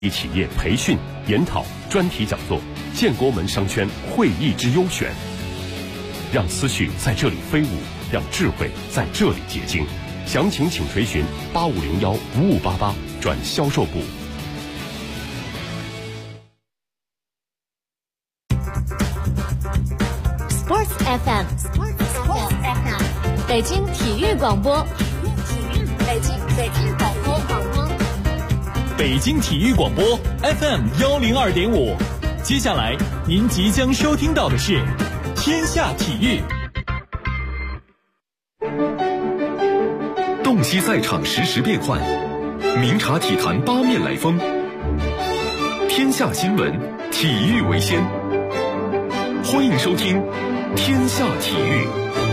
企业培训、研讨、专题讲座，建国门商圈会议之优选，让思绪在这里飞舞，让智慧在这里结晶。详情请垂询8501-5588转销售部。 Sports FM， 北京体育广播，北京广播， 北京体育广播 FM102.5。接下来您即将收听到的是《天下体育》。 洞悉赛场实时变幻，明察体坛八面来风。天下新闻，体育为先。欢迎收听《天下体育》。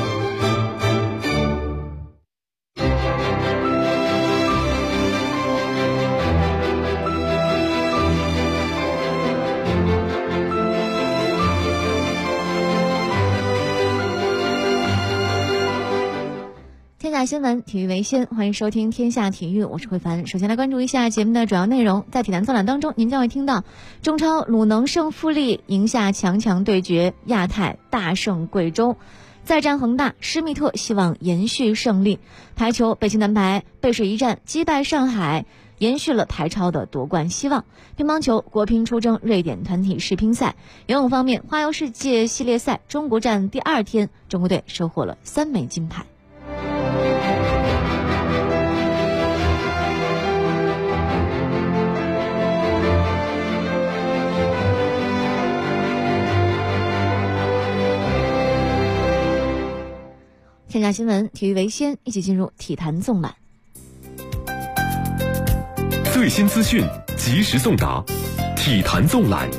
天下新闻，体育为先，欢迎收听天下体育，我是慧凡。首先来关注一下节目的主要内容。在体坛纵览当中，您将会听到中超鲁能胜富力，赢下强对决，亚太大胜贵州，再战恒大，施密特希望延续胜利。排球，北京男排背水一战击败上海，延续了台超的夺冠希望。乒乓球，国乒出征瑞典团体世乒赛。游泳方面，花游世界系列赛中国站第2天，中国队收获了3枚金牌。天下新闻，体育为先，一起进入体坛纵览。 最新资讯，及时送达，体坛纵览。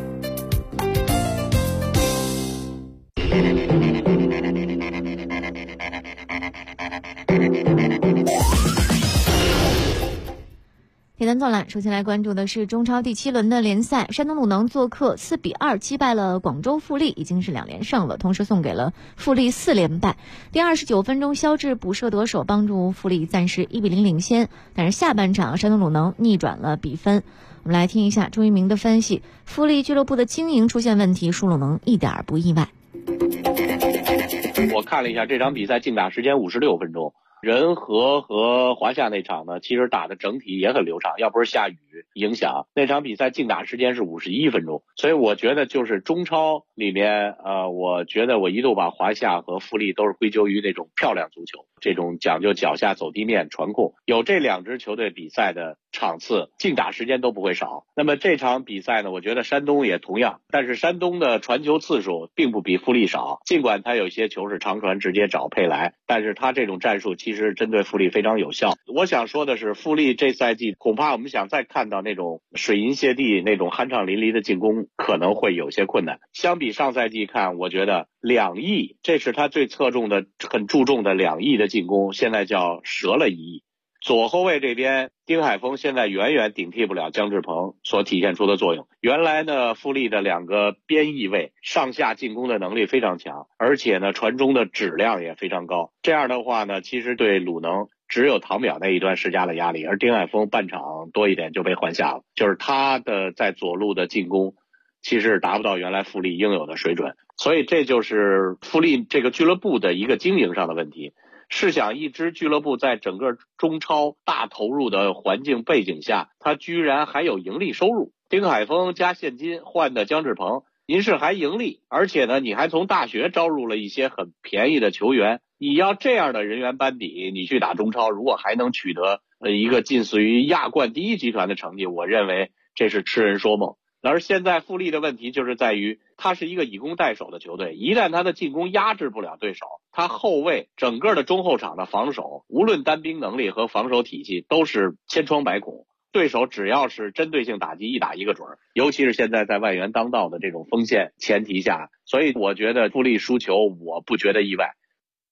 体坛纵览，首先来关注的是中超第7轮的联赛，山东鲁能做客4-2击败了广州富力，已经是2连胜了，同时送给了富力4连败。第29分钟，肖智补射得手，帮助富力暂时1-0领先。但是下半场，山东鲁能逆转了比分。我们来听一下朱一鸣的分析：富力俱乐部的经营出现问题，输鲁能一点不意外。 我看了一下这场比赛竞打时间56分钟。仁和和华夏那场呢，其实打的整体也很流畅，要不是下雨影响，那场比赛竞打时间是51分钟。所以我觉得就是中超里面我觉得我一度把华夏和富力都是归咎于那种漂亮足球，这种讲究脚下走地面传控，有这2支球队比赛的场次，竞打时间都不会少。那么这场比赛呢，我觉得山东也同样，但是山东的传球次数并不比富力少，尽管他有些球是长传直接找佩莱，但是他这种战术其实针对富力非常有效。我想说的是，富力这赛季恐怕我们想再看到那种水银泻地那种酣畅淋漓的进攻可能会有些困难。相比上赛季看，我觉得2亿，这是他最侧重的很注重的2亿的进攻，现在叫折了1亿。左后卫这边，丁海峰现在远远顶替不了姜志鹏所体现出的作用。原来呢，富力的2个边翼位上下进攻的能力非常强，而且呢传中的质量也非常高。这样的话呢，其实对鲁能只有唐淼那一端施加了压力，而丁海峰半场多一点就被换下了，就是他的在左路的进攻其实达不到原来富力应有的水准。所以这就是富力这个俱乐部的一个经营上的问题。试想一支俱乐部在整个中超大投入的环境背景下，它居然还有盈利收入。丁海峰加现金换的姜志鹏，您是还盈利，而且呢你还从大学招入了一些很便宜的球员。你要这样的人员班底，你去打中超，如果还能取得一个近似于亚冠第一集团的成绩，我认为这是痴人说梦。而现在富力的问题就是在于，他是一个以攻代守的球队，一旦他的进攻压制不了对手，他后卫整个的中后场的防守，无论单兵能力和防守体系都是千疮百孔，对手只要是针对性打击一打一个准，尤其是现在在外援当道的这种锋线前提下，所以我觉得富力输球我不觉得意外。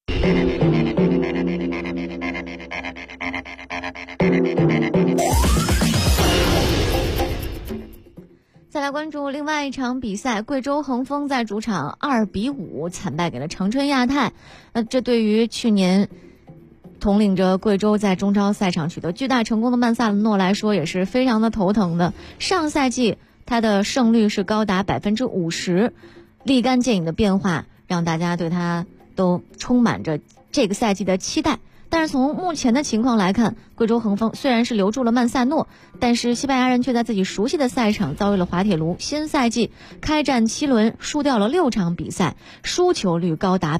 再来关注另外一场比赛，贵州恒丰在主场2-5惨败给了长春亚泰。这对于去年统领着贵州在中超赛场取得巨大成功的曼萨诺来说，也是非常的头疼的。上赛季他的胜率是高达50%，立竿见影的变化让大家对他都充满着这个赛季的期待。但是从目前的情况来看，贵州恒丰虽然是留住了曼萨诺，但是西班牙人却在自己熟悉的赛场遭遇了滑铁卢。新赛季开战7轮，输掉了6场比赛，输球率高达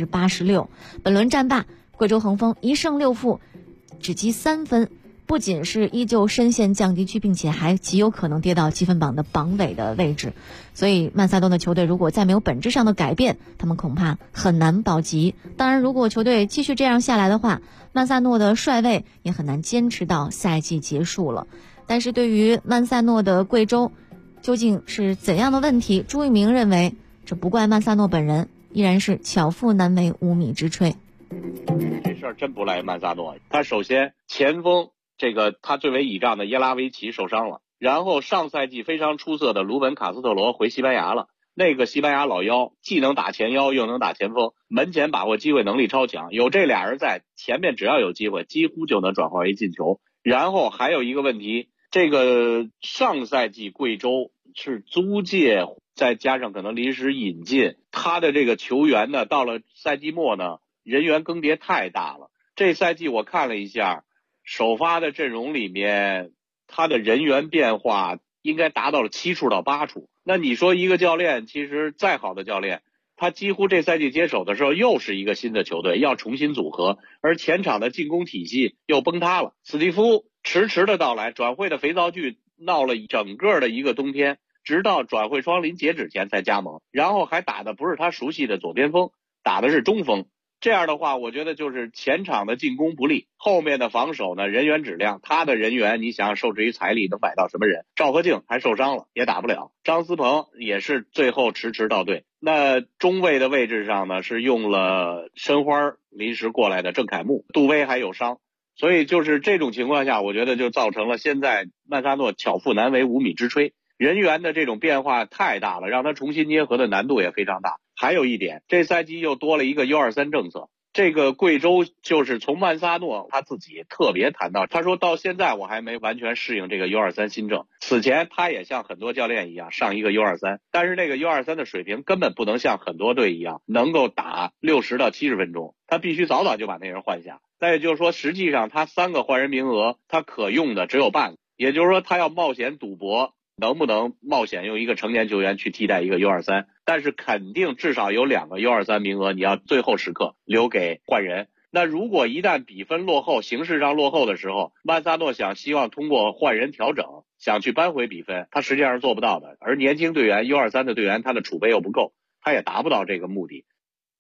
86%。本轮战罢，贵州恒丰1胜6负，只积3分，不仅是依旧深陷降级区，并且还极有可能跌到积分榜的榜尾的位置。所以曼萨诺的球队如果再没有本质上的改变，他们恐怕很难保级。当然，如果球队继续这样下来的话，曼萨诺的帅位也很难坚持到赛季结束了。但是对于曼萨诺的贵州究竟是怎样的问题，朱一鸣认为这不怪曼萨诺本人，依然是巧妇难为无米之炊。 这事儿真不赖曼萨诺，他首先前锋他最为倚仗的耶拉维奇受伤了，然后上赛季非常出色的鲁本卡斯特罗回西班牙了。那个西班牙老妖既能打前腰又能打前锋，门前把握机会能力超强，有这俩人在，前面只要有机会几乎就能转化为进球。然后还有一个问题，这个上赛季贵州是租借再加上可能临时引进，他的这个球员呢，到了赛季末呢，人员更迭太大了。这赛季我看了一下首发的阵容里面，他的人员变化应该达到了7处到8处。那你说一个教练，其实再好的教练，他几乎这赛季接手的时候又是一个新的球队，要重新组合，而前场的进攻体系又崩塌了。史蒂夫迟迟的到来，转会的肥皂剧闹了整个的一个冬天，直到转会窗临截止前才加盟，然后还打的不是他熟悉的左边锋，打的是中锋。这样的话，我觉得就是前场的进攻不利，后面的防守呢，人员质量，他的人员你想受制于财力能买到什么人？赵和敬还受伤了，也打不了，张思鹏也是最后迟迟到队。那中卫的位置上呢，是用了申花临时过来的郑凯木，杜威还有伤，所以就是这种情况下，我觉得就造成了现在曼萨诺巧妇难为无米之炊，人员的这种变化太大了，让他重新捏合的难度也非常大。还有一点，这赛季又多了一个 U23 政策。这个贵州就是从曼萨诺他自己特别谈到，他说到现在我还没完全适应这个 U23 新政。此前他也像很多教练一样上一个 U23， 但是那个 U23 的水平根本不能像很多队一样能够打60到70分钟，他必须早早就把那人换下。再也就是说，实际上他3个换人名额他可用的只有半个，也就是说他要冒险赌博能不能冒险用一个成年球员去替代一个 U23， 但是肯定至少有2个 U23 名额你要最后时刻留给换人。那如果一旦比分落后，形势上落后的时候，曼萨诺希望通过换人调整想去扳回比分，他实际上是做不到的。而年轻队员 U23 的队员他的储备又不够，他也达不到这个目的。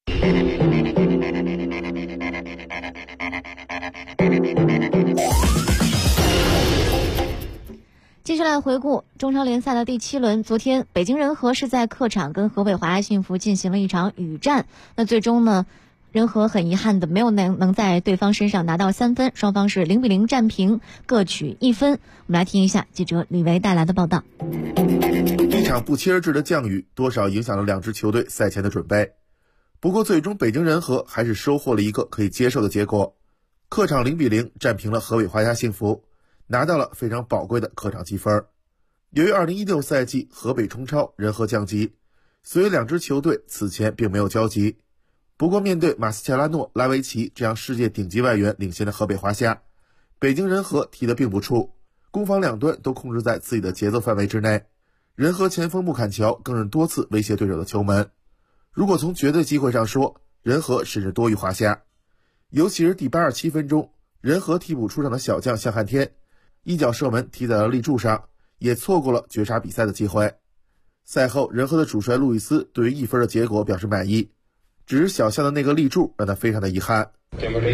继续来回顾中超联赛的第7轮，昨天北京人和是在客场跟河北华夏幸福进行了一场雨战，那最终呢，人和很遗憾的没有能在对方身上拿到3分，双方是0-0战平，各取1分。我们来听一下记者李维带来的报道。 一场不期而至的降雨多少影响了2支球队赛前的准备，不过最终北京人和还是收获了一个可以接受的结果，客场0-0战平了河北华夏幸福，拿到了非常宝贵的客场积分。由于2016赛季河北冲超人和降级，所以2支球队此前并没有交集。不过面对马斯切拉诺、拉维奇这样世界顶级外援领先的河北华夏，北京人和踢得并不怵，攻防两端都控制在自己的节奏范围之内。人和前锋穆坎乔更是多次威胁对手的球门。如果从绝对机会上说，人和甚至多于华夏。尤其是第87分钟，人和替补出场的小将向汉天一脚射门踢在了立柱上，也错过了绝杀比赛的机会。赛后，人和的主帅路易斯对于1分的结果表示满意，只是小象的那个立柱让他非常的遗憾。 这场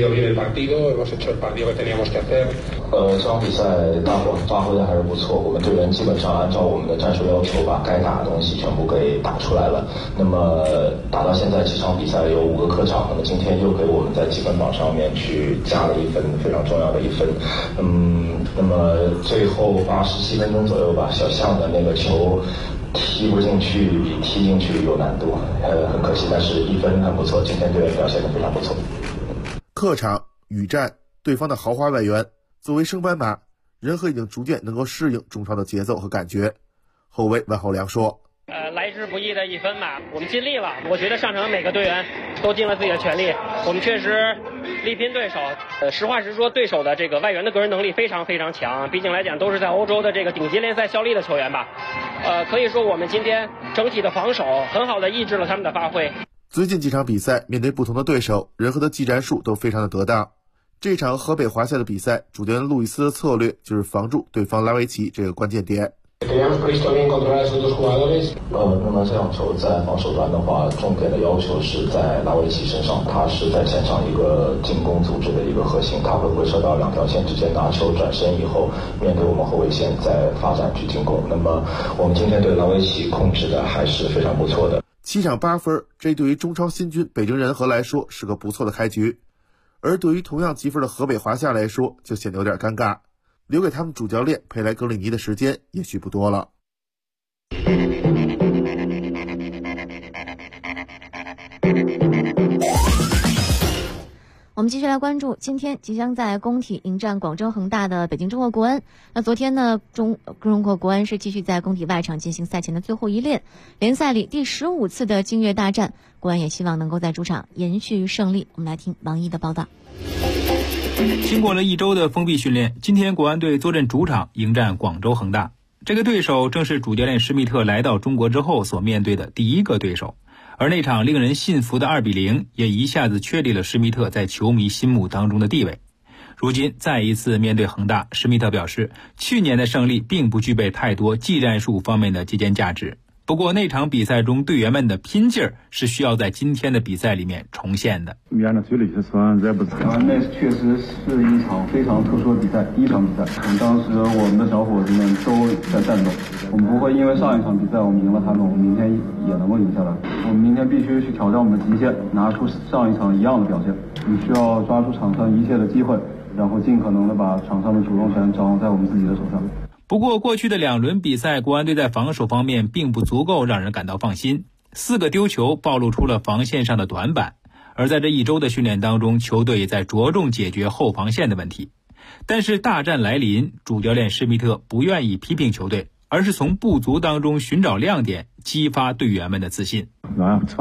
比赛大伙发挥的还是不错，我们队员基本上按照我们的战术要求把该打的东西全部给打出来了。那么打到现在这场比赛有5个客场，那么今天又给我们在积分榜上面去加了1分，非常重要的1分。那么最后87分钟左右吧，小象的那个球踢不进去比踢进去有难度，很可惜，但是1分很不错，今天队员表现得非常不错。 客场雨战、对方的豪华外援，作为升班马，任和已经逐渐能够适应中超的节奏和感觉。后卫万浩良说： 来之不易的一分吧，我们尽力了。我觉得上场每个队员都尽了自己的全力，我们确实力拼对手。实话实说，对手的这个外援的个人能力非常非常强，毕竟来讲都是在欧洲的这个顶级联赛效力的球员吧。可以说我们今天整体的防守很好的抑制了他们的发挥。 最近几场比赛面对不同的对手，任和的技战术都非常的得当。这场河北华夏的比赛，主教练路易斯的策略就是防住对方拉维奇这个关键点。 那么这场球在防守端的话，重点的要求是在拉维奇身上，他是在前场一个进攻组织的一个核心，他会回撤到两条线之间拿球转身以后，面对我们后卫线再发展去进攻。那么我们今天对拉维奇控制的还是非常不错的。 7场8分，这对于中超新军北京人和来说是个不错的开局，而对于同样积分的河北华夏来说就显得有点尴尬，留给他们主教练佩莱格里尼的时间也许不多了。 我们继续来关注今天即将在工体迎战广州恒大的北京中国国安。那昨天呢，中国国安是继续在工体外场进行赛前的最后一练，联赛里第15次的京粤大战，国安也希望能够在主场延续胜利。我们来听王毅的报道。 经过了1周的封闭训练，今天国安队坐镇主场迎战广州恒大。这个对手正是主教练施密特来到中国之后所面对的第一个对手，而那场令人信服的2-0也一下子确立了施密特在球迷心目当中的地位。如今再一次面对恒大，施密特表示，去年的胜利并不具备太多技战术方面的借鉴价值。不过那场比赛中队员们的拼劲儿是需要在今天的比赛里面重现的。 那确实是一场非常特殊的比赛，第一场比赛。当时我们的小伙子们都在战斗，我们不会因为上一场比赛我们赢了他们，我们明天也能够赢下来。我们明天必须去挑战我们的极限，拿出上一场一样的表现。我们需要抓住场上一切的机会，然后尽可能的把场上的主动权掌握在我们自己的手上。 不过过去的2轮比赛，国安队在防守方面并不足够让人感到放心，4个丢球暴露出了防线上的短板。而在这1周的训练当中，球队也在着重解决后防线的问题。但是大战来临，主教练施密特不愿意批评球队，而是从不足当中寻找亮点，激发队员们的自信。 连续2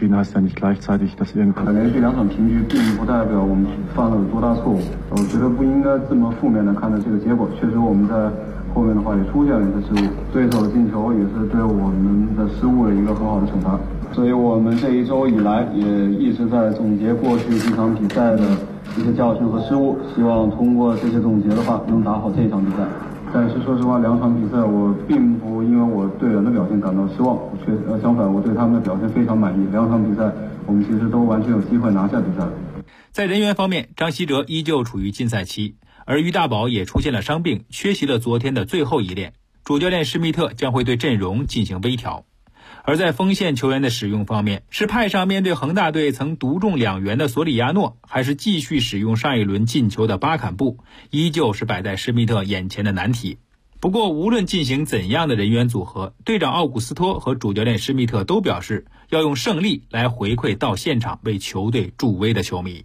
场平局并不代表我们犯了有多大错误，我觉得不应该这么负面的看待这个结果。确实我们在后面的话也出现了一些失误，对手的进球也是对我们的失误的一个很好的惩罚。所以我们这1周以来也一直在总结过去几场比赛的一些教训和失误，希望通过这些总结的话能打好这一场比赛。但是说实话，2场比赛我并不因为我队员的表现感到失望，相反我对他们的表现非常满意。2场比赛我们其实都完全有机会拿下比赛。 在人员方面，张稀哲依旧处于禁赛期，而于大宝也出现了伤病，缺席了昨天的最后一练。主教练施密特将会对阵容进行微调。而在锋线球员的使用方面，是派上面对恒大队曾独中2元的索里亚诺，还是继续使用上一轮进球的巴坎布，依旧是摆在施密特眼前的难题。不过无论进行怎样的人员组合，队长奥古斯托和主教练施密特都表示要用胜利来回馈到现场为球队助威的球迷。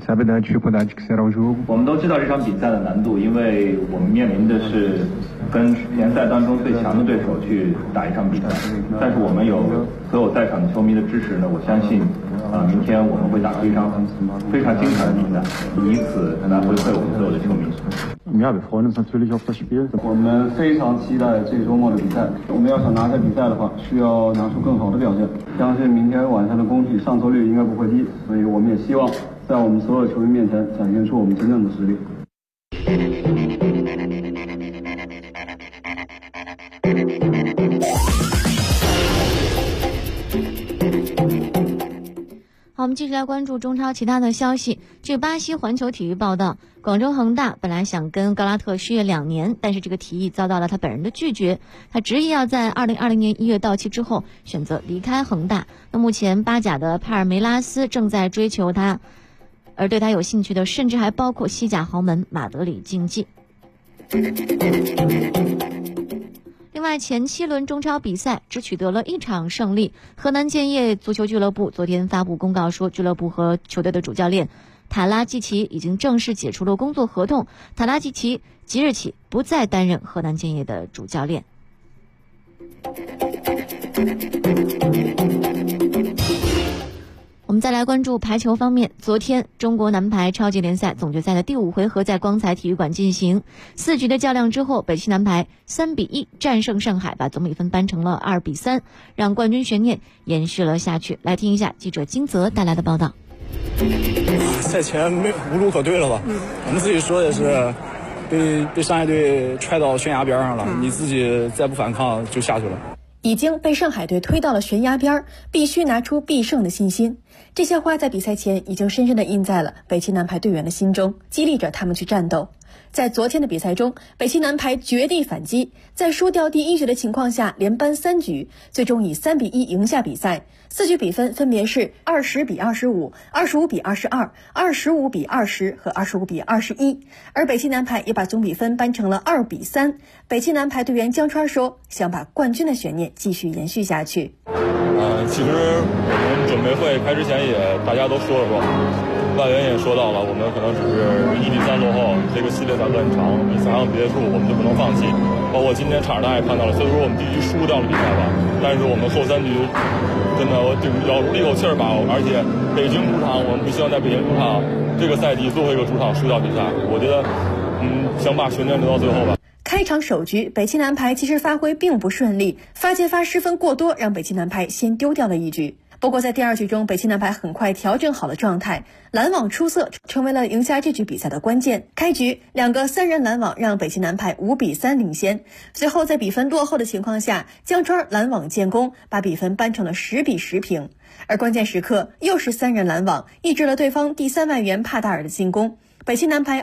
我们都知道这场比赛的难度，因为我们面临的是跟联赛当中最强的对手去打一场比赛，但是我们有所有在场的球迷的支持呢，我相信明天我们会打出一场非常精彩的比赛，以此来回馈我们所有的球迷。 我们非常期待这周末的比赛，我们要想拿下比赛的话，需要拿出更好的表现。相信明天晚上的工体上座率应该不会低，所以我们也希望在我们所有球迷面前展现出我们真正的实力。 好，我们继续来关注中超其他的消息。据巴西环球体育报道，广州恒大本来想跟高拉特续约2年，但是这个提议遭到了他本人的拒绝。他执意要在2020年1月到期之后选择离开恒大。那目前巴甲的帕尔梅拉斯正在追求他，而对他有兴趣的甚至还包括西甲豪门马德里竞技。另外，前7轮中超比赛只取得了1场胜利。河南建业足球俱乐部昨天发布公告说，俱乐部和球队的主教练塔拉季奇已经正式解除了工作合同，塔拉季奇即日起不再担任河南建业的主教练。我们再来关注排球方面，昨天中国男排超级联赛总决赛的第5回合在光彩体育馆进行，4局的较量之后，北汽男排3-1战胜上海，把总比分扳成了2-3，让冠军悬念延续了下去。来听一下记者金泽带来的报道。 赛前无路可退了吧？我们自己说也是被上海队踹到悬崖边上了，你自己再不反抗就下去了。 已经被上海队推到了悬崖边，必须拿出必胜的信心。这些话在比赛前已经深深地印在了北汽男排队员的心中，激励着他们去战斗。在昨天的比赛中，北汽男排绝地反击，在输掉第1局的情况下连扳3局，最终以3-1赢下比赛。4局比分分别是20-25、25-22、25-20和25-21，而北汽男排也把总比分扳成了2-3。北汽男排队员江川说，想把冠军的悬念继续延续下去。 其实我们准备会开之前大家都说了外援也说到了，我们可能只是1-3落后，这个系列赛很长，比3场结束我们就不能放弃。包括今天场上大家也看到了，虽然说我们第1局输掉了比赛吧，但是我们后3局真的咬住了一口气儿吧，而且北京主场，我们不希望在北京主场这个赛季最后一个主场输掉比赛。我觉得想把悬念留到最后吧。 开场首局，北汽男排其实发挥并不顺利，发接发失分过多，让北汽男排先丢掉了1局。不过在第2局中，北汽男排很快调整好了状态，拦网出色，成为了赢下这局比赛的关键。开局2个3人拦网让北汽男排5-3领先，随后在比分落后的情况下，江川拦网建功，把比分扳成了10-10平。而关键时刻又是3人拦网，抑制了对方第3外援帕达尔的进攻，北汽男排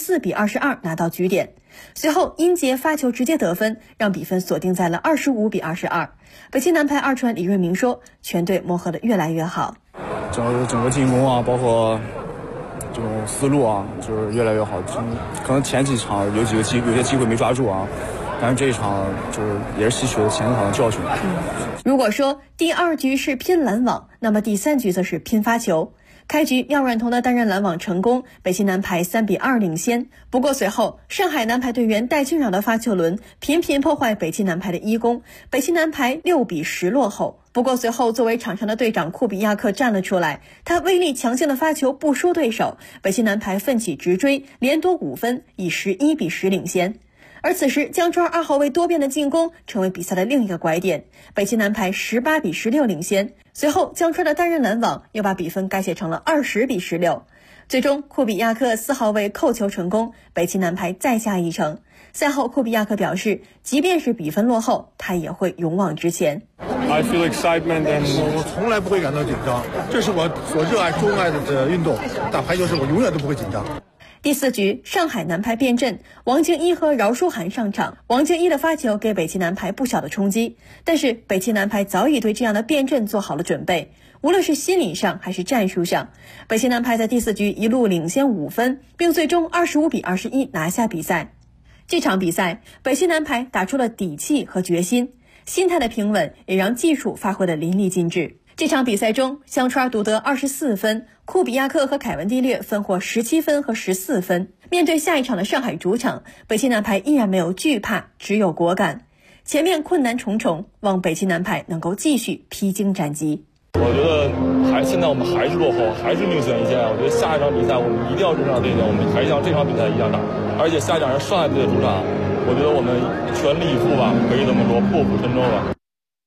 24-22拿到局点。随后殷杰发球直接得分，让比分锁定在了25-22。北汽男排2传李瑞明说，全队磨合得越来越好， 整个进攻啊，包括这种思路啊，就是越来越好。可能前几场有些机会没抓住啊，但是这一场就是也是吸取了前几场的教训。 如果说第2局是拼拦网，那么第3局则是拼发球。开局廖阮彤的单人拦网成功，北汽男排3-2领先。不过随后上海男排队员戴俊扰的发球轮频频破坏北汽男排的1攻，北汽男排6-10落后。不过随后作为场上的队长库比亚克站了出来，他威力强劲的发球不输对手，北汽男排奋起直追，连夺5分，以11-10领先。而此时江川2号位多变的进攻成为比赛的另一个拐点，北汽男排18-16领先。随后江川的单人拦网又把比分改写成了20-16，最终库比亚克4号位扣球成功，北汽男排再下一城。赛后库比亚克表示，即便是比分落后，他也会勇往直前。 I feel excitement and 我从来不会感到紧张，这是我所热爱钟爱的运动，打排球时我永远都不会紧张。 第4局，上海男排变阵，王静一和饶书涵上场。王静一的发球给北汽男排不小的冲击，但是北汽男排早已对这样的变阵做好了准备，无论是心理上还是战术上，北汽男排在第4局一路领先5分，并最终25-21拿下比赛。这场比赛，北汽男排打出了底气和决心，心态的平稳也让技术发挥得淋漓尽致。这场比赛中，香川独得24分，库比亚克和凯文蒂略分获17分和14分。面对下一场的上海主场，北汽男排依然没有惧怕，只有果敢。前面困难重重，望北汽男排能够继续披荆斩棘。 我觉得现在我们还是落后，还是命悬一线。我觉得下一场比赛我们一定要认上这一点，我们还是像这场比赛一样打。而且下一场是上海队的主场，我觉得我们全力以赴吧，可以这么说，破釜沉舟吧。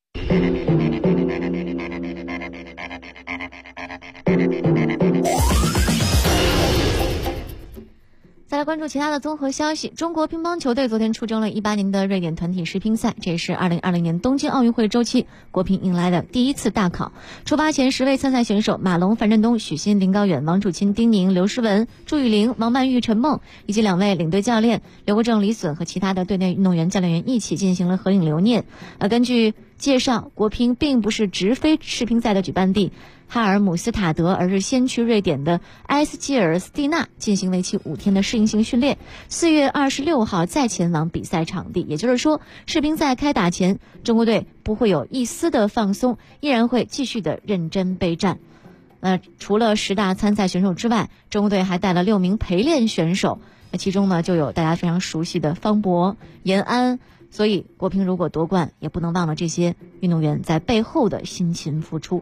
再来关注其他的综合消息，中国乒乓球队昨天出征了18年的瑞典团体世乒赛，这也是2020年东京奥运会周期国乒迎来的第1次大考。出发前10位参赛选手马龙、樊振东、许昕、林高远、王楚钦、丁宁、刘诗雯、朱雨玲、王曼玉、陈梦以及2位领队教练刘国正、李隼和其他的队内运动员、教练员一起进行了合影留念。根据介绍，国乒并不是直飞世乒赛的举办地哈尔姆斯塔德，而是先去瑞典的埃斯基尔斯蒂纳进行为期5天的适应性训练，4月26号再前往比赛场地。也就是说，世乒赛开打前，中国队不会有一丝的放松，依然会继续的认真备战。 除了10大参赛选手之外，中国队还带了6名陪练选手，其中呢就有大家非常熟悉的方博、严安。所以国乒如果夺冠，也不能忘了这些运动员在背后的辛勤付出。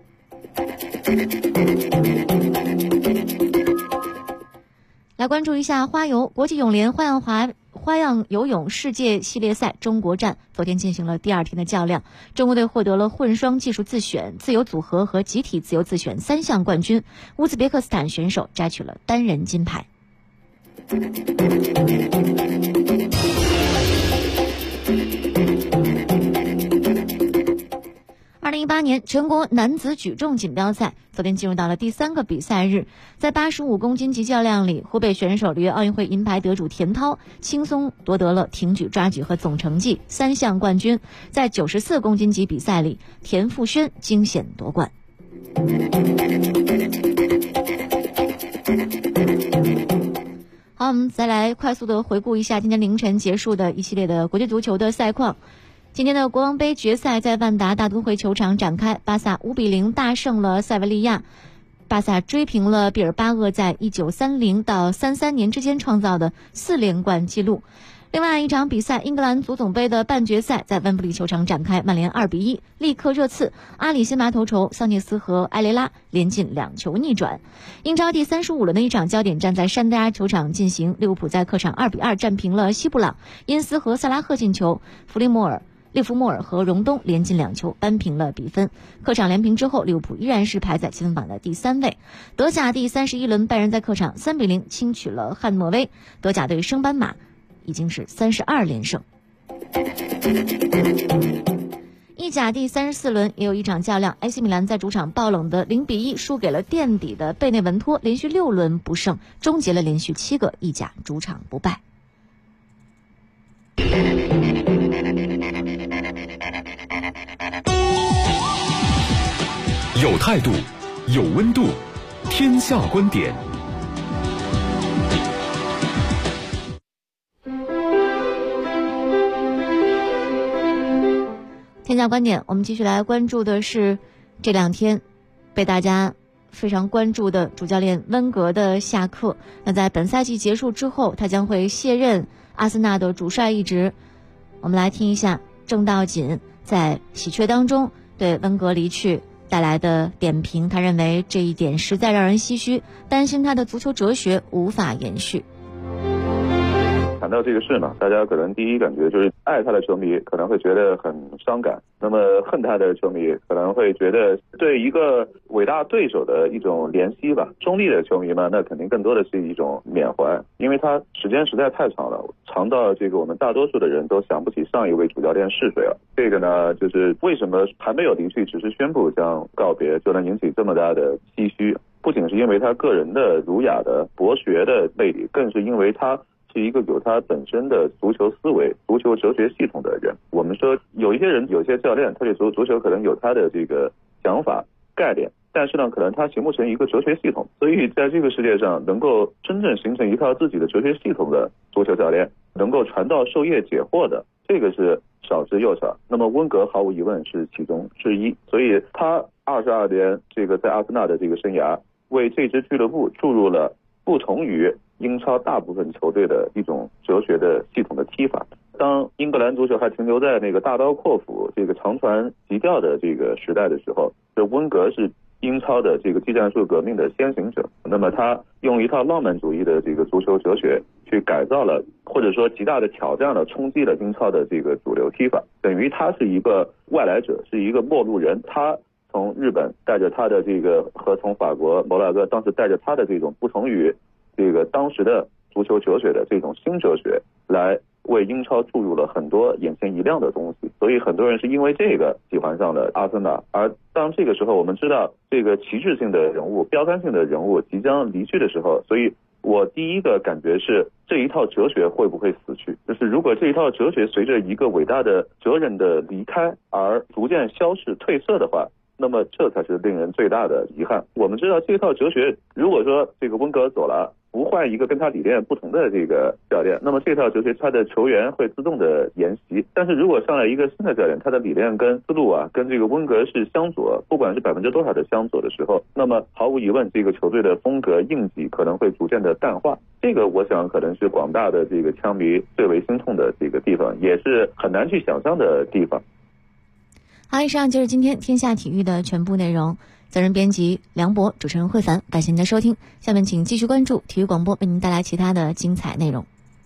来关注一下花游，国际泳联花样游泳世界系列赛中国站昨天进行了第2天的较量，中国队获得了混双技术自选、自由组合和集体自由自选3项冠军，乌兹别克斯坦选手摘取了单人金牌。2018年全国男子举重锦标赛昨天进入到了第3个比赛日，在85公斤级较量里，湖北选手里约奥运会银牌得主田涛轻松夺得了挺举、抓举和总成绩3项冠军。在94公斤级比赛里，田馥轩惊险夺冠。好，我们再来快速的回顾一下今天凌晨结束的一系列的国际足球的赛况。今天的国王杯决赛在万达大都会球场展开，巴萨5-0大胜了塞维利亚，巴萨追平了毕尔巴鄂在1930到33年之间创造的4连冠纪录。另外一场比赛，英格兰足总杯的半决赛在温布利球场展开，曼联2-1力克热刺，阿里辛巴头筹，桑切斯和埃雷拉连进2球逆转。英超第35轮的一场焦点战在山大球场进行，利物浦在客场2-2战平了西布朗，因斯和萨拉赫进球，列夫莫尔和荣东连进2球扳平了比分。客场连平之后，利物浦依然是排在积分榜的第3位。德甲第31轮，拜仁在客场3-0轻取了汉诺威，德甲队升班马已经是32连胜。意甲第34轮也有一场较量， AC 米兰在主场爆冷的0-1输给了垫底的贝内文托，连续6轮不胜，终结了连续7个意甲主场不败。 有态度，有温度，天下观点。 天下观点，我们继续来关注的是这2天被大家非常关注的主教练温格的下课。那在本赛季结束之后，他将会卸任阿森纳的主帅一职。我们来听一下郑道锦在喜鹊当中对温格离去带来的点评，他认为这一点实在让人唏嘘，担心他的足球哲学无法延续。 谈到这个事呢，大家可能第一感觉就是爱他的球迷可能会觉得很伤感，那么恨他的球迷可能会觉得对一个伟大对手的一种怜惜吧。中立的球迷嘛，那肯定更多的是一种缅怀，因为他时间实在太长了，长到这个我们大多数的人都想不起上一位主教练是谁了。这个呢，就是为什么还没有离去，只是宣布将告别，就能引起这么大的唏嘘。不仅是因为他个人的儒雅的博学的魅力，更是因为他是一个有他本身的足球思维、足球哲学系统的人。我们说有一些人、有些教练，他对足球可能有他的这个想法、概念，但是呢，可能他形不成一个哲学系统。所以在这个世界上，能够真正形成一套自己的哲学系统的足球教练，能够传道授业解惑的，这个是少之又少。那么温格毫无疑问是其中之一。所以他22年这个在阿森纳的这个生涯，为这支俱乐部注入了不同于英超大部分球队的一种哲学的系统的踢法。当英格兰足球还停留在那个大刀阔斧、这个长传急调的这个时代的时候，这温格是英超的这个技战术革命的先行者。那么他用一套浪漫主义的这个足球哲学去改造了，或者说极大的挑战了、冲击了英超的这个主流踢法，等于他是一个外来者，是一个陌路人。他从日本带着他的这个，和从法国摩纳哥当时带着他的这种不同于这个当时的足球哲学的这种新哲学，来为英超注入了很多眼前一亮的东西。所以很多人是因为这个喜欢上了阿森纳。而当这个时候我们知道这个旗帜性的人物、标杆性的人物即将离去的时候，所以我第一个感觉是这一套哲学会不会死去。就是如果这一套哲学随着一个伟大的哲人的离开而逐渐消逝褪色的话，那么这才是令人最大的遗憾。我们知道这套哲学，如果说这个温格走了， 不换一个跟他理念不同的这个教练，那么这套球队他的球员会自动的沿袭。但是如果上来一个新的教练，他的理念跟思路啊，跟这个温格是相左，不管是多少的相左的时候，那么毫无疑问，这个球队的风格印记可能会逐渐的淡化。这个我想可能是广大的这个枪迷最为心痛的这个地方，也是很难去想象的地方。 好，以上就是今天天下体育的全部内容。责任编辑梁博，主持人慧凡，感谢您的收听。下面请继续关注体育广播为您带来其他的精彩内容。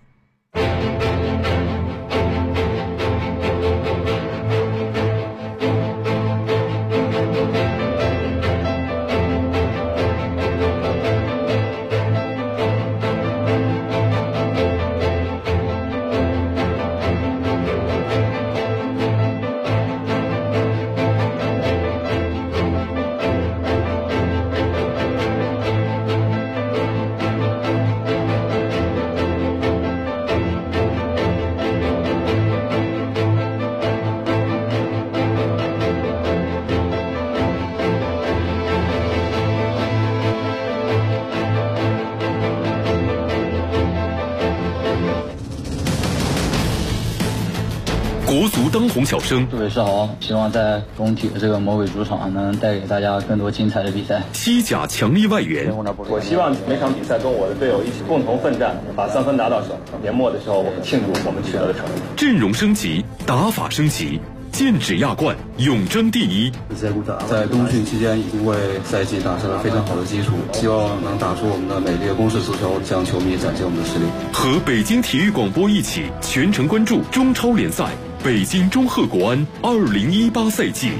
国足当红小生， 祝伟是好，希望在工体的这个魔鬼主场能带给大家更多精彩的比赛。 西甲强力外援， 我希望每场比赛跟我的队友一起共同奋战，把3分拿到手。年末的时候，我们庆祝我们取得的成绩。 阵容升级，打法升级，剑指亚冠，永争第一。 在冬训期间，已经为赛季打下了非常好的基础，希望能打出我们的美丽的攻势足球，向球迷展现我们的实力。 和北京体育广播一起全程关注中超联赛。北京中赫国安2018赛季。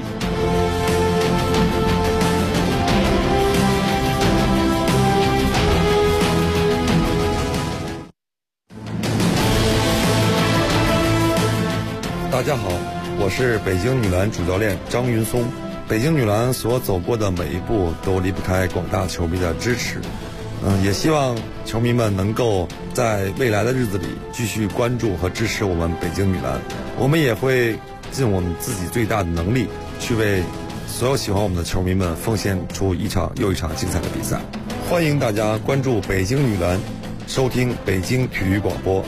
大家好，我是北京女篮主教练张云松。北京女篮所走过的每一步都离不开广大球迷的支持。也希望球迷们能够在未来的日子里继续关注和支持我们北京女篮。我们也会尽我们自己最大的能力，去为所有喜欢我们的球迷们奉献出一场又一场精彩的比赛。欢迎大家关注北京女篮，收听北京体育广播。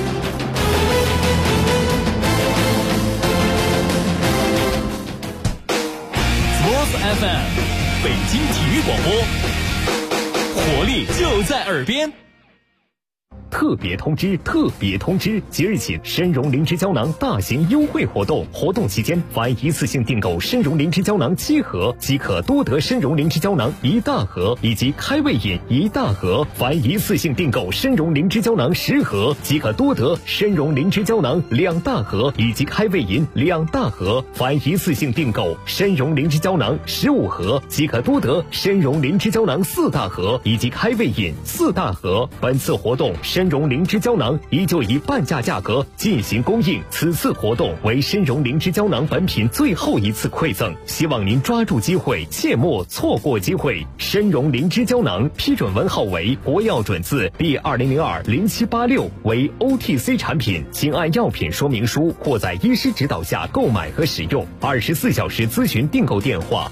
Sports FM， 北京体育广播，活力就在耳边。 特别通知！特别通知！即日起，参茸灵芝胶囊大型优惠活动，活动期间，凡一次性订购参茸灵芝胶囊7盒，即可多得参茸灵芝胶囊1大盒，以及开胃饮1大盒；凡一次性订购参茸灵芝胶囊10盒，即可多得参茸灵芝胶囊2大盒，以及开胃饮2大盒；凡一次性订购参茸灵芝胶囊15盒，即可多得参茸灵芝胶囊4大盒，以及开胃饮4大盒。本次活动参茸灵芝胶囊依旧以半价价格进行供应，此次活动为参茸灵芝胶囊本品最后一次馈赠，希望您抓住机会，切莫错过机会。参茸灵芝胶囊批准文号为国药准字第20020786，为 OTC 产品，请按药品说明书或在医师指导下购买和使用。24小时咨询订购电话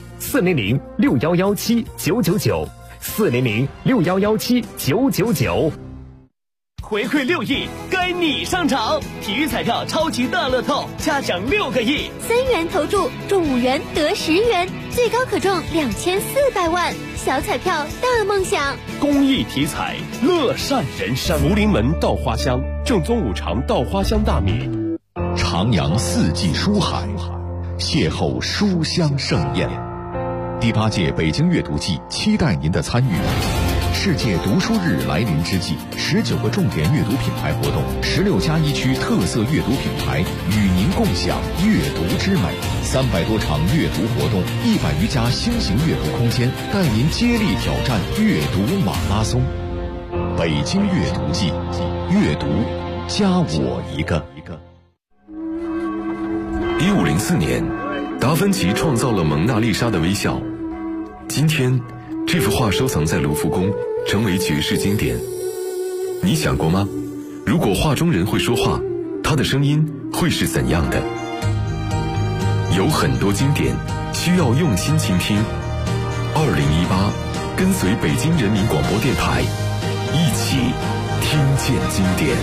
：400-6117-999，400-6117-999。 回馈6亿，该你上场！体育彩票超级大乐透，加奖6个亿 ，3元投注中5元得10元，最高可中2400万。小彩票大梦想， 公益体彩，乐善人生。福临门稻花香，正宗五常稻花香大米。 徜徉四季书海，邂逅书香盛宴。第8届北京阅读季期待您的参与。世界读书日来临之际，19个重点阅读品牌活动，16+1区特色阅读品牌与您共享阅读之美，300多场阅读活动，100余家新型阅读空间，带您接力挑战阅读马拉松。北京阅读季，阅读加我一个。 1504年，达芬奇创造了蒙娜丽莎的微笑。今天，这幅画收藏在卢浮宫，成为绝世经典。你想过吗？如果画中人会说话，他的声音会是怎样的？有很多经典需要用心倾听。2018，跟随北京人民广播电台， 一起听见经典。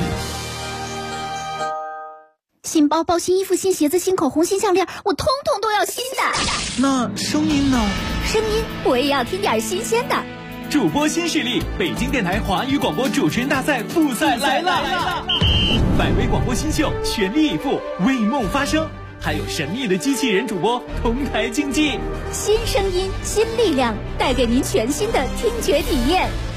新包包、新衣服、新鞋子、新口红、新项链，我通通都要新的。 那声音呢？ 声音我也要听点新鲜的。 主播新势力，北京电台华语广播主持人大赛复赛来了！100位广播新秀全力以赴，为梦发声，还有神秘的机器人主播同台竞技。 新声音，新力量，带给您全新的听觉体验。